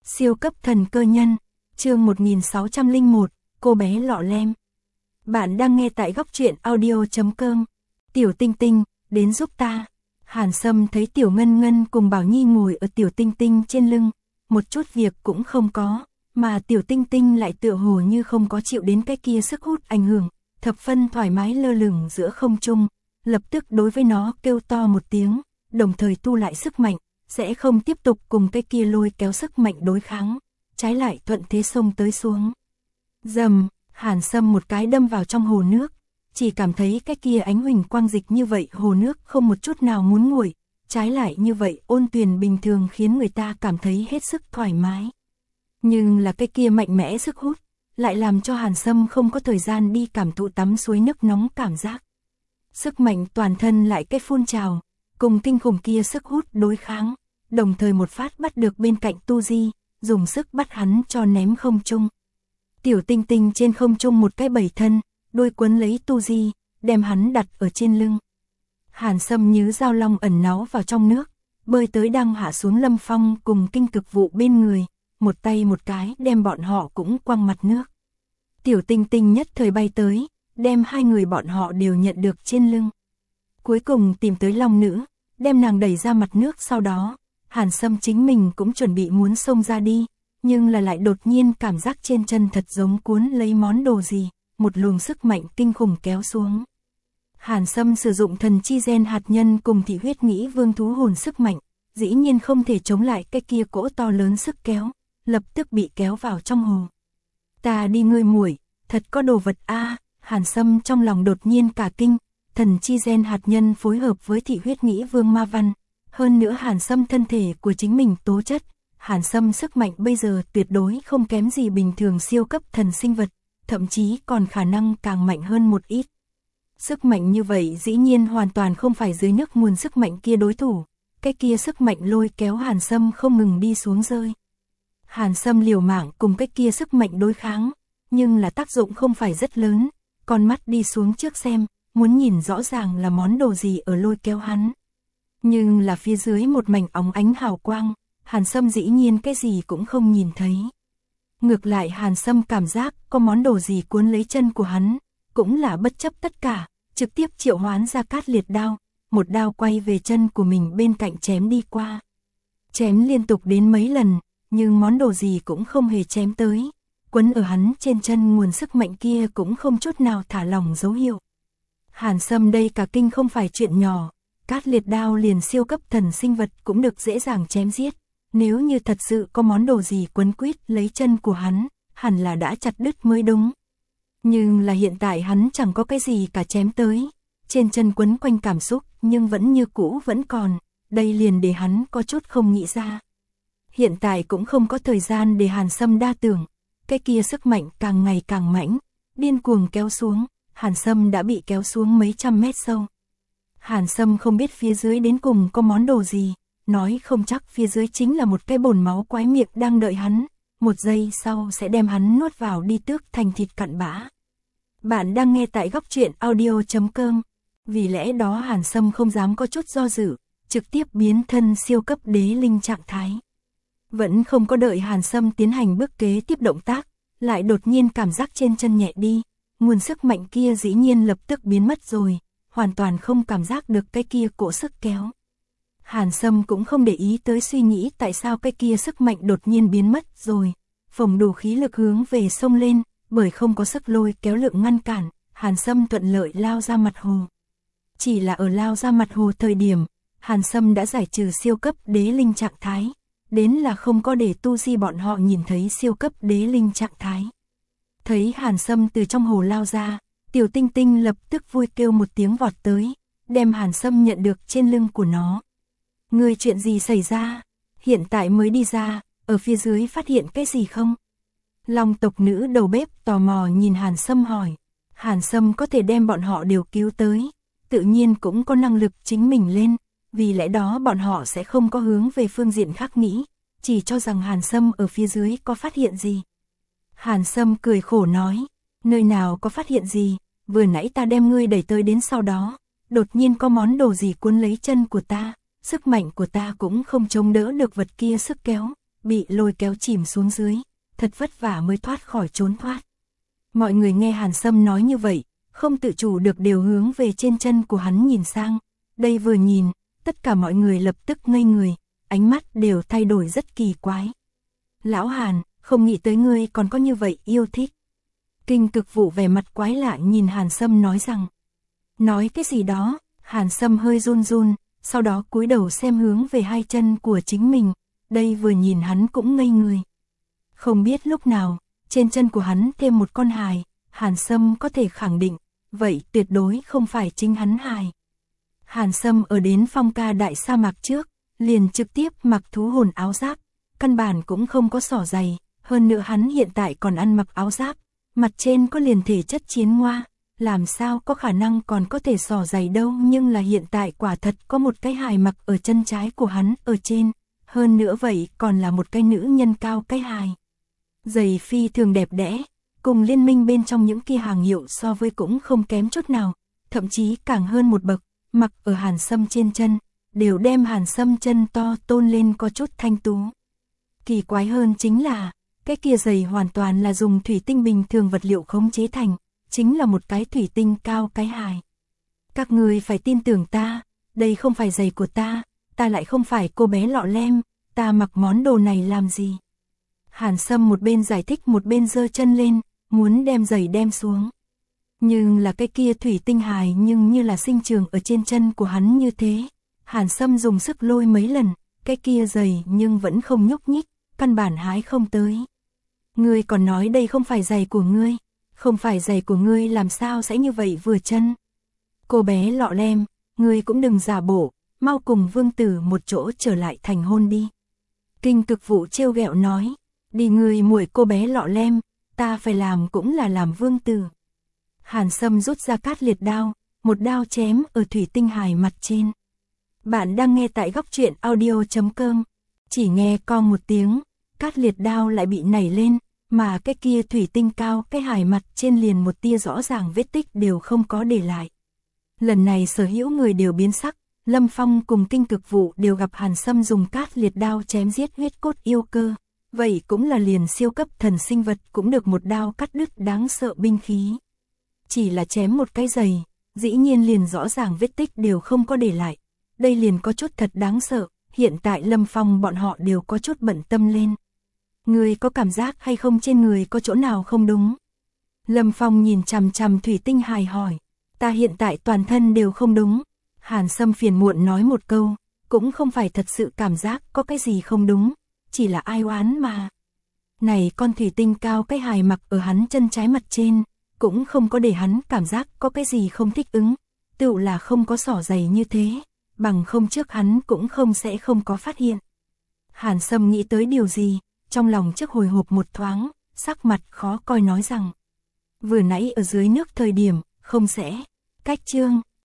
Siêu cấp thần cơ nhân, chương 1601, cô bé lọ lem. Bạn đang nghe tại góc truyện audio.com. Tiểu Tinh Tinh, đến giúp ta. Hàn Sâm thấy Tiểu Ngân Ngân cùng Bảo Nhi ngồi ở Tiểu Tinh Tinh trên lưng, một chút việc cũng không có, mà Tiểu Tinh Tinh lại tựa hồ như không có chịu đến cái kia sức hút ảnh hưởng, thập phân thoải mái lơ lửng giữa không trung, lập tức đối với nó kêu to một tiếng, đồng thời tu lại sức mạnh, sẽ không tiếp tục cùng cái kia lôi kéo sức mạnh đối kháng, trái lại thuận thế xông tới xuống. Dầm, Hàn Sâm một cái đâm vào trong hồ nước, chỉ cảm thấy cái kia ánh huỳnh quang dịch như vậy hồ nước không một chút nào muốn nguội, trái lại như vậy ôn tuyền bình thường khiến người ta cảm thấy hết sức thoải mái. Nhưng là cái kia mạnh mẽ sức hút, lại làm cho Hàn Sâm không có thời gian đi cảm thụ tắm suối nước nóng cảm giác. Sức mạnh toàn thân lại cái phun trào, cùng kinh khủng kia sức hút đối kháng, đồng thời một phát bắt được bên cạnh Tu Di, dùng sức bắt hắn cho ném không trung. Tiểu Tinh Tinh trên không trung một cái bẩy thân, đuôi quấn lấy Tu Di, đem hắn đặt ở trên lưng. Hàn Sâm như dao long ẩn náu vào trong nước, bơi tới đang hạ xuống Lâm Phong cùng Kinh Cực Vụ bên người, một tay một cái đem bọn họ cũng quăng mặt nước. Tiểu Tinh Tinh nhất thời bay tới, đem hai người bọn họ đều nhận được trên lưng. Cuối cùng tìm tới Long Nữ, đem nàng đẩy ra mặt nước, sau đó Hàn Sâm chính mình cũng chuẩn bị muốn xông ra đi, nhưng là lại đột nhiên cảm giác trên chân thật giống cuốn lấy món đồ gì, một luồng sức mạnh kinh khủng kéo xuống. Hàn Sâm sử dụng thần chi gen hạt nhân cùng thị huyết nghĩ vương thú hồn sức mạnh, dĩ nhiên không thể chống lại cái kia cỗ to lớn sức kéo, lập tức bị kéo vào trong hồ. Ta đi ngươi muội, thật có đồ vật a. Hàn Sâm trong lòng đột nhiên cả kinh, thần chi gen hạt nhân phối hợp với thị huyết nghĩ vương ma văn, hơn nữa Hàn Sâm thân thể của chính mình tố chất, Hàn Sâm sức mạnh bây giờ tuyệt đối không kém gì bình thường siêu cấp thần sinh vật, thậm chí còn khả năng càng mạnh hơn một ít. Sức mạnh như vậy dĩ nhiên hoàn toàn không phải dưới nước nguồn sức mạnh kia đối thủ, cái kia sức mạnh lôi kéo Hàn Sâm không ngừng đi xuống rơi. Hàn Sâm liều mạng cùng cái kia sức mạnh đối kháng, nhưng là tác dụng không phải rất lớn, con mắt đi xuống trước xem, muốn nhìn rõ ràng là món đồ gì ở lôi kéo hắn. Nhưng là phía dưới một mảnh óng ánh hào quang, Hàn Sâm dĩ nhiên cái gì cũng không nhìn thấy. Ngược lại Hàn Sâm cảm giác có món đồ gì cuốn lấy chân của hắn, cũng là bất chấp tất cả, trực tiếp triệu hoán ra Cát Liệt đao, một đao quay về chân của mình bên cạnh chém đi qua. Chém liên tục đến mấy lần, nhưng món đồ gì cũng không hề chém tới, quấn ở hắn trên chân nguồn sức mạnh kia cũng không chút nào thả lỏng dấu hiệu. Hàn Sâm đây cả kinh không phải chuyện nhỏ, Cát Liệt đao liền siêu cấp thần sinh vật cũng được dễ dàng chém giết, nếu như thật sự có món đồ gì quấn quýt lấy chân của hắn, hẳn là đã chặt đứt mới đúng. Nhưng là hiện tại hắn chẳng có cái gì cả chém tới, trên chân quấn quanh cảm xúc nhưng vẫn như cũ vẫn còn, đây liền để hắn có chút không nghĩ ra. Hiện tại cũng không có thời gian để Hàn Sâm đa tưởng, cái kia sức mạnh càng ngày càng mãnh, điên cuồng kéo xuống, Hàn Sâm đã bị kéo xuống mấy trăm mét sâu. Hàn Sâm không biết phía dưới đến cùng có món đồ gì, nói không chắc phía dưới chính là một cái bồn máu quái miệng đang đợi hắn, một giây sau sẽ đem hắn nuốt vào đi tước thành thịt cặn bã. Bạn đang nghe tại góc truyện audio.com, vì lẽ đó Hàn Sâm không dám có chút do dự, trực tiếp biến thân siêu cấp đế linh trạng thái. Vẫn không có đợi Hàn Sâm tiến hành bước kế tiếp động tác, lại đột nhiên cảm giác trên chân nhẹ đi, nguồn sức mạnh kia dĩ nhiên lập tức biến mất rồi, hoàn toàn không cảm giác được cái kia cỗ sức kéo. Hàn Sâm cũng không để ý tới suy nghĩ tại sao cái kia sức mạnh đột nhiên biến mất rồi, phồng đủ khí lực hướng về sông lên, bởi không có sức lôi kéo lượng ngăn cản, Hàn Sâm thuận lợi lao ra mặt hồ. Chỉ là ở lao ra mặt hồ thời điểm, Hàn Sâm đã giải trừ siêu cấp đế linh trạng thái, đến là không có để Tu Di bọn họ nhìn thấy siêu cấp đế linh trạng thái. Thấy Hàn Sâm từ trong hồ lao ra, Tiểu Tinh Tinh lập tức vui kêu một tiếng vọt tới, đem Hàn Sâm nhận được trên lưng của nó. Người chuyện gì xảy ra? Hiện tại mới đi ra, ở phía dưới phát hiện cái gì không? Long tộc nữ đầu bếp tò mò nhìn Hàn Sâm hỏi. Hàn Sâm có thể đem bọn họ đều cứu tới, tự nhiên cũng có năng lực chính mình lên, vì lẽ đó bọn họ sẽ không có hướng về phương diện khác nghĩ, chỉ cho rằng Hàn Sâm ở phía dưới có phát hiện gì. Hàn Sâm cười khổ nói, nơi nào có phát hiện gì, vừa nãy ta đem ngươi đẩy tới đến sau đó, đột nhiên có món đồ gì cuốn lấy chân của ta, sức mạnh của ta cũng không chống đỡ được vật kia sức kéo, bị lôi kéo chìm xuống dưới, thật vất vả mới thoát khỏi trốn thoát. Mọi người nghe Hàn Sâm nói như vậy, không tự chủ được đều hướng về trên chân của hắn nhìn sang. Đây vừa nhìn, tất cả mọi người lập tức ngây người, ánh mắt đều thay đổi rất kỳ quái. Lão Hàn, không nghĩ tới ngươi còn có như vậy yêu thích. Kinh Cực Vụ vẻ mặt quái lạ nhìn Hàn Sâm nói rằng. Nói cái gì đó, Hàn Sâm hơi run run, sau đó cúi đầu xem hướng về hai chân của chính mình, đây vừa nhìn hắn cũng ngây người. Không biết lúc nào, trên chân của hắn thêm một con hài, Hàn Sâm có thể khẳng định, vậy tuyệt đối không phải chính hắn hài. Hàn Sâm ở đến Phong Ca Đại Sa Mạc trước, liền trực tiếp mặc thú hồn áo giáp, căn bản cũng không có xỏ giày, hơn nữa hắn hiện tại còn ăn mặc áo giáp, mặt trên có liền thể chất chiến ngoa, làm sao có khả năng còn có thể xỏ giày đâu, nhưng là hiện tại quả thật có một cái hài mặc ở chân trái của hắn ở trên, hơn nữa vậy còn là một cái nữ nhân cao cái hài. Giày phi thường đẹp đẽ, cùng liên minh bên trong những kia hàng hiệu so với cũng không kém chút nào, thậm chí càng hơn một bậc, mặc ở Hàn Sâm trên chân, đều đem Hàn Sâm chân to tôn lên có chút thanh tú. Kỳ quái hơn chính là, cái kia giày hoàn toàn là dùng thủy tinh bình thường vật liệu khống chế thành, chính là một cái thủy tinh cao cái hài. Các người phải tin tưởng ta, đây không phải giày của ta lại không phải cô bé lọ lem, ta mặc món đồ này làm gì? Hàn Sâm một bên giải thích một bên giơ chân lên, muốn đem giày đem xuống. Nhưng là cái kia thủy tinh hài nhưng như là sinh trường ở trên chân của hắn như thế. Hàn Sâm dùng sức lôi mấy lần, cái kia giày nhưng vẫn không nhúc nhích, căn bản hái không tới. Ngươi còn nói đây không phải giày của ngươi, không phải giày của ngươi làm sao sẽ như vậy vừa chân. Cô bé lọ lem, ngươi cũng đừng giả bộ, mau cùng Vương Tử một chỗ trở lại thành hôn đi. Kinh Cực Vụ trêu ghẹo nói, đi ngươi muội cô bé lọ lem, ta phải làm cũng là làm Vương Tử. Hàn Sâm rút ra cát liệt đao, một đao chém ở thủy tinh hài mặt trên. Bạn đang nghe tại góc truyện audio.com, chỉ nghe con một tiếng, cát liệt đao lại bị nảy lên, mà cái kia thủy tinh cao cái hài mặt trên liền một tia rõ ràng vết tích đều không có để lại. Lần này sở hữu người đều biến sắc, Lâm Phong cùng Kinh Cực Vụ đều gặp Hàn Sâm dùng cát liệt đao chém giết huyết cốt yêu cơ, vậy cũng là liền siêu cấp thần sinh vật cũng được một đao cắt đứt đáng sợ binh khí. Chỉ là chém một cái giày, dĩ nhiên liền rõ ràng vết tích đều không có để lại, đây liền có chút thật đáng sợ, hiện tại Lâm Phong bọn họ đều có chút bận tâm lên. Người có cảm giác hay không trên người có chỗ nào không đúng? Lâm Phong nhìn chằm chằm thủy tinh hài hỏi, ta hiện tại toàn thân đều không đúng. Hàn Sâm phiền muộn nói một câu, cũng không phải thật sự cảm giác có cái gì không đúng, chỉ là ai oán mà. Này con thủy tinh cao cái hài mặc ở hắn chân trái mặt trên, cũng không có để hắn cảm giác có cái gì không thích ứng, tựu là không có xỏ giày như thế, bằng không trước hắn cũng sẽ không có phát hiện. Hàn Sâm nghĩ tới điều gì, trong lòng trước hồi hộp một thoáng, sắc mặt khó coi nói rằng, vừa nãy ở dưới nước thời điểm, không sẽ, cách chương.